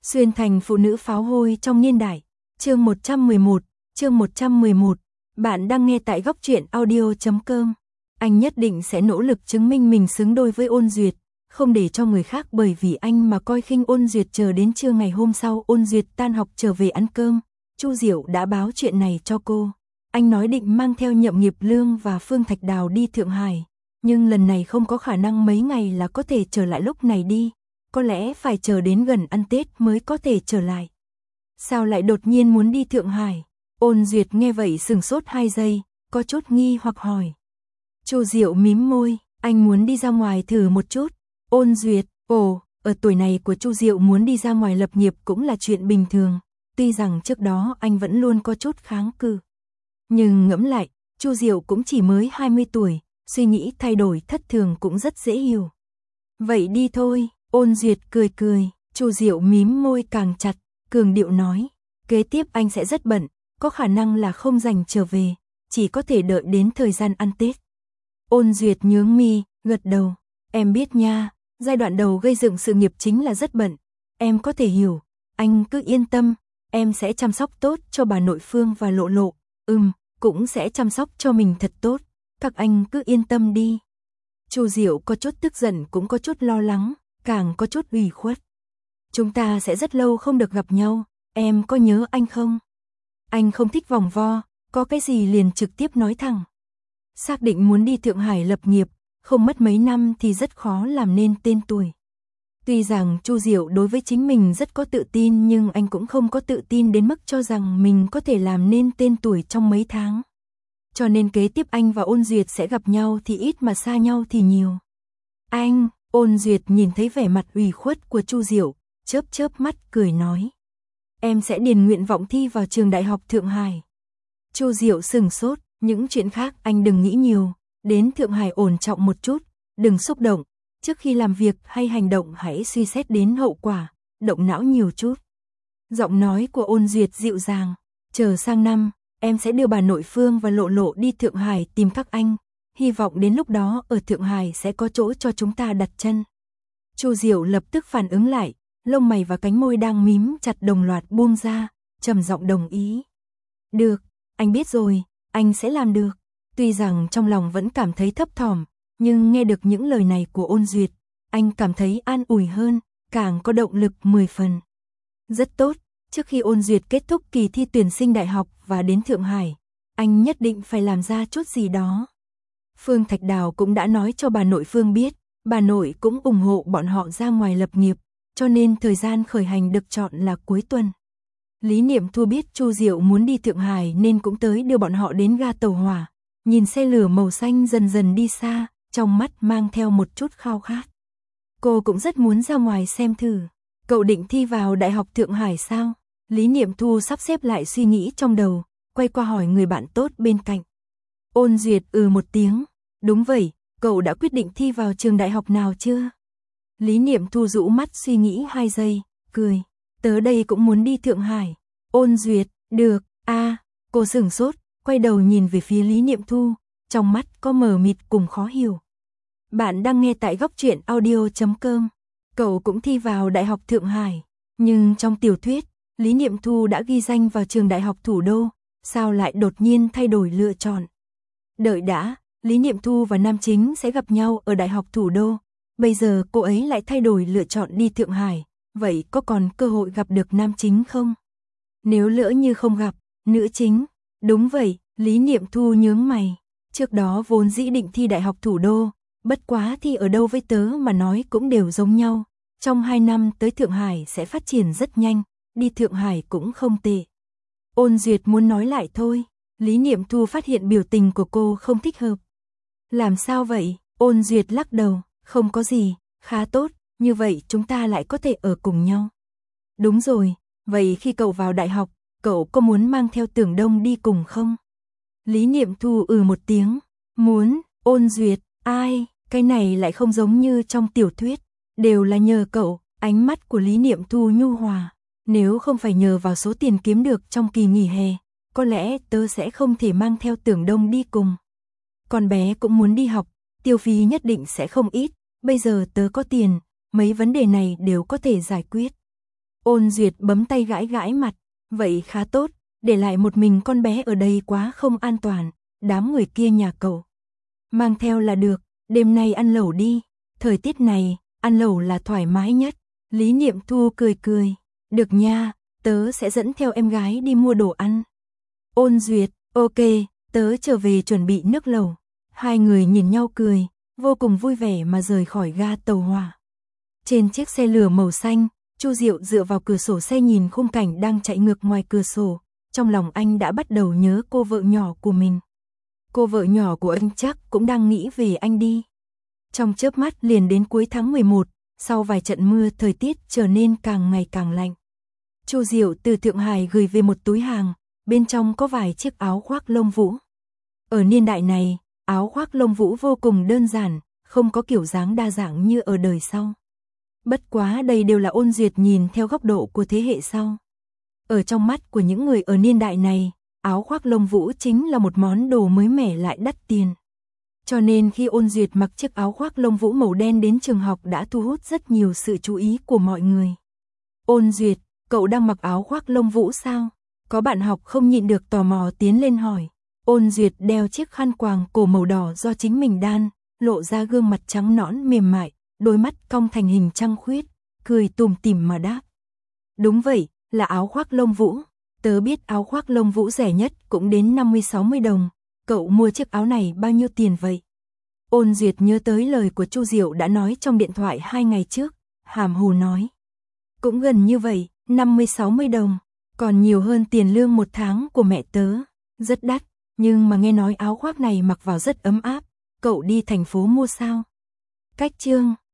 Xuyên thành phụ nữ pháo hôi trong niên đại. Chương 111. Bạn đang nghe tại góc truyện audio.com. Anh nhất định sẽ nỗ lực chứng minh mình xứng đôi với Ôn Duyệt, không để cho người khác bởi vì anh mà coi khinh Ôn Duyệt. Chờ đến trưa ngày hôm sau, Ôn Duyệt tan học trở về ăn cơm, Chu Diệu đã báo chuyện này cho cô. Anh nói định mang theo Nhậm Nghiệp Lương và Phương Thạch Đào đi Thượng Hải, nhưng lần này không có khả năng mấy ngày là có thể trở lại lúc này đi, có lẽ phải chờ đến gần ăn Tết mới có thể trở lại. Sao lại đột nhiên muốn đi Thượng Hải? Ôn Duyệt nghe vậy sừng sốt 2 giây, có chút nghi hoặc hỏi. Chu Diệu mím môi, anh muốn đi ra ngoài thử một chút. Ôn Duyệt, ở tuổi này của Chu Diệu muốn đi ra ngoài lập nghiệp cũng là chuyện bình thường, tuy rằng trước đó anh vẫn luôn có chút kháng cự. Nhưng ngẫm lại, Chu Diệu cũng chỉ mới 20 tuổi, suy nghĩ thay đổi thất thường cũng rất dễ hiểu. Vậy đi thôi, Ôn Duyệt cười cười, Chu Diệu mím môi càng chặt, cường điệu nói, kế tiếp anh sẽ rất bận, có khả năng là không rảnh trở về, chỉ có thể đợi đến thời gian ăn Tết. Ôn Duyệt nhướng mi, gật đầu, em biết nha, giai đoạn đầu gây dựng sự nghiệp chính là rất bận, em có thể hiểu, anh cứ yên tâm, em sẽ chăm sóc tốt cho bà nội Phương và Lộ Lộ, cũng sẽ chăm sóc cho mình thật tốt, các anh cứ yên tâm đi. Chu Diệu có chút tức giận cũng có chút lo lắng, càng có chút ủy khuất. Chúng ta sẽ rất lâu không được gặp nhau, em có nhớ anh không? Anh không thích vòng vo, có cái gì liền trực tiếp nói thẳng. Xác định muốn đi Thượng Hải lập nghiệp, không mất mấy năm thì rất khó làm nên tên tuổi. Tuy rằng Chu Diệu đối với chính mình rất có tự tin, nhưng anh cũng không có tự tin đến mức cho rằng mình có thể làm nên tên tuổi trong mấy tháng. Cho nên kế tiếp anh và Ôn Duyệt sẽ gặp nhau thì ít mà xa nhau thì nhiều. Anh, Ôn Duyệt nhìn thấy vẻ mặt ủy khuất của Chu Diệu, chớp chớp mắt cười nói. Em sẽ điền nguyện vọng thi vào trường đại học Thượng Hải. Chu Diệu sừng sốt, những chuyện khác anh đừng nghĩ nhiều, đến Thượng Hải ổn trọng một chút, đừng xúc động, trước khi làm việc hay hành động hãy suy xét đến hậu quả, động não nhiều chút. Giọng nói của Ôn Duyệt dịu dàng, chờ sang năm, em sẽ đưa bà nội Phương và Lộ Lộ đi Thượng Hải tìm các anh, hy vọng đến lúc đó ở Thượng Hải sẽ có chỗ cho chúng ta đặt chân. Chu Diệu lập tức phản ứng lại, lông mày và cánh môi đang mím chặt đồng loạt buông ra, trầm giọng đồng ý. Được, anh biết rồi, anh sẽ làm được. Tuy rằng trong lòng vẫn cảm thấy thấp thỏm, nhưng nghe được những lời này của Ôn Duyệt, anh cảm thấy an ủi hơn, càng có động lực 10 phần. Rất tốt, trước khi Ôn Duyệt kết thúc kỳ thi tuyển sinh đại học và đến Thượng Hải, anh nhất định phải làm ra chút gì đó. Phương Thạch Đào cũng đã nói cho bà nội Phương biết, bà nội cũng ủng hộ bọn họ ra ngoài lập nghiệp, cho nên thời gian khởi hành được chọn là cuối tuần. Lý Niệm Thu biết Chu Diệu muốn đi Thượng Hải nên cũng tới đưa bọn họ đến ga tàu hỏa, nhìn xe lửa màu xanh dần dần đi xa, trong mắt mang theo một chút khao khát. Cô cũng rất muốn ra ngoài xem thử. Cậu định thi vào Đại học Thượng Hải sao? Lý Niệm Thu sắp xếp lại suy nghĩ trong đầu, quay qua hỏi người bạn tốt bên cạnh. Ôn Duyệt một tiếng, đúng vậy, cậu đã quyết định thi vào trường đại học nào chưa? Lý Niệm Thu rũ mắt suy nghĩ 2 giây, cười, tớ đây cũng muốn đi Thượng Hải. Ôn Duyệt, được, cô sửng sốt, quay đầu nhìn về phía Lý Niệm Thu, trong mắt có mờ mịt cùng khó hiểu. Bạn đang nghe tại góc truyện audio.com. Cậu cũng thi vào Đại học Thượng Hải, nhưng trong tiểu thuyết, Lý Niệm Thu đã ghi danh vào trường đại học thủ đô, sao lại đột nhiên thay đổi lựa chọn? Đợi đã, Lý Niệm Thu và nam chính sẽ gặp nhau ở đại học thủ đô, bây giờ cô ấy lại thay đổi lựa chọn đi Thượng Hải, vậy có còn cơ hội gặp được nam chính không? Nếu lỡ như không gặp, nữ chính, đúng vậy, Lý Niệm Thu nhướng mày, trước đó vốn dĩ định thi đại học thủ đô, bất quá thi ở đâu với tớ mà nói cũng đều giống nhau, trong 2 năm tới Thượng Hải sẽ phát triển rất nhanh, đi Thượng Hải cũng không tệ. Ôn Duyệt muốn nói lại thôi, Lý Niệm Thu phát hiện biểu tình của cô không thích hợp. Làm sao vậy? Ôn Duyệt lắc đầu, không có gì, khá tốt, như vậy chúng ta lại có thể ở cùng nhau. Đúng rồi, vậy khi cậu vào đại học, cậu có muốn mang theo Tưởng Đông đi cùng không? Lý Niệm Thu một tiếng, muốn. Ôn Duyệt, ai, cái này lại không giống như trong tiểu thuyết, đều là nhờ cậu. Ánh mắt của Lý Niệm Thu nhu hòa, nếu không phải nhờ vào số tiền kiếm được trong kỳ nghỉ hè, có lẽ tớ sẽ không thể mang theo Tưởng Đông đi cùng. Con bé cũng muốn đi học, tiêu phí nhất định sẽ không ít, bây giờ tớ có tiền, mấy vấn đề này đều có thể giải quyết. Ôn Duyệt bấm tay gãi gãi mặt, vậy khá tốt, để lại một mình con bé ở đây quá không an toàn, đám người kia nhà cậu mang theo là được, đêm nay ăn lẩu đi, thời tiết này, ăn lẩu là thoải mái nhất. Lý Niệm Thu cười cười, được nha, tớ sẽ dẫn theo em gái đi mua đồ ăn. Ôn Duyệt, ok, tớ trở về chuẩn bị nước lẩu. Hai người nhìn nhau cười, vô cùng vui vẻ mà rời khỏi ga tàu hỏa. Trên chiếc xe lửa màu xanh, Chu Diệu dựa vào cửa sổ xe nhìn khung cảnh đang chạy ngược ngoài cửa sổ, trong lòng anh đã bắt đầu nhớ cô vợ nhỏ của mình. Cô vợ nhỏ của anh chắc cũng đang nghĩ về anh đi. Trong chớp mắt liền đến cuối tháng 11, sau vài trận mưa thời tiết trở nên càng ngày càng lạnh. Chu Diệu từ Thượng Hải gửi về một túi hàng, bên trong có vài chiếc áo khoác lông vũ. Ở niên đại này, áo khoác lông vũ vô cùng đơn giản, không có kiểu dáng đa dạng như ở đời sau. Bất quá đây đều là Ôn Duyệt nhìn theo góc độ của thế hệ sau. Ở trong mắt của những người ở niên đại này, áo khoác lông vũ chính là một món đồ mới mẻ lại đắt tiền. Cho nên khi Ôn Duyệt mặc chiếc áo khoác lông vũ màu đen đến trường học đã thu hút rất nhiều sự chú ý của mọi người. Ôn Duyệt, cậu đang mặc áo khoác lông vũ sao? Có bạn học không nhịn được tò mò tiến lên hỏi. Ôn Duyệt đeo chiếc khăn quàng cổ màu đỏ do chính mình đan, lộ ra gương mặt trắng nõn mềm mại, đôi mắt cong thành hình trăng khuyết, cười tủm tỉm mà đáp. Đúng vậy, là áo khoác lông vũ. Tớ biết áo khoác lông vũ rẻ nhất cũng đến 50-60 đồng. Cậu mua chiếc áo này bao nhiêu tiền vậy? Ôn Duyệt nhớ tới lời của Chu Diệu đã nói trong điện thoại 2 ngày trước, hàm hồ nói. Cũng gần như vậy, 50-60 đồng, còn nhiều hơn tiền lương một tháng của mẹ tớ. Rất đắt, nhưng mà nghe nói áo khoác này mặc vào rất ấm áp. Cậu đi thành phố mua sao? Cách chương